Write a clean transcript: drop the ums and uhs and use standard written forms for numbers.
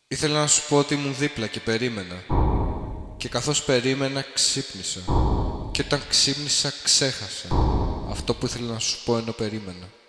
Ήθελα να σου πω ότι ήμουν δίπλα και περίμενα. Και καθώς περίμενα ξύπνησα. Και όταν ξύπνησα ξέχασα αυτό που ήθελα να σου πω ενώ περίμενα.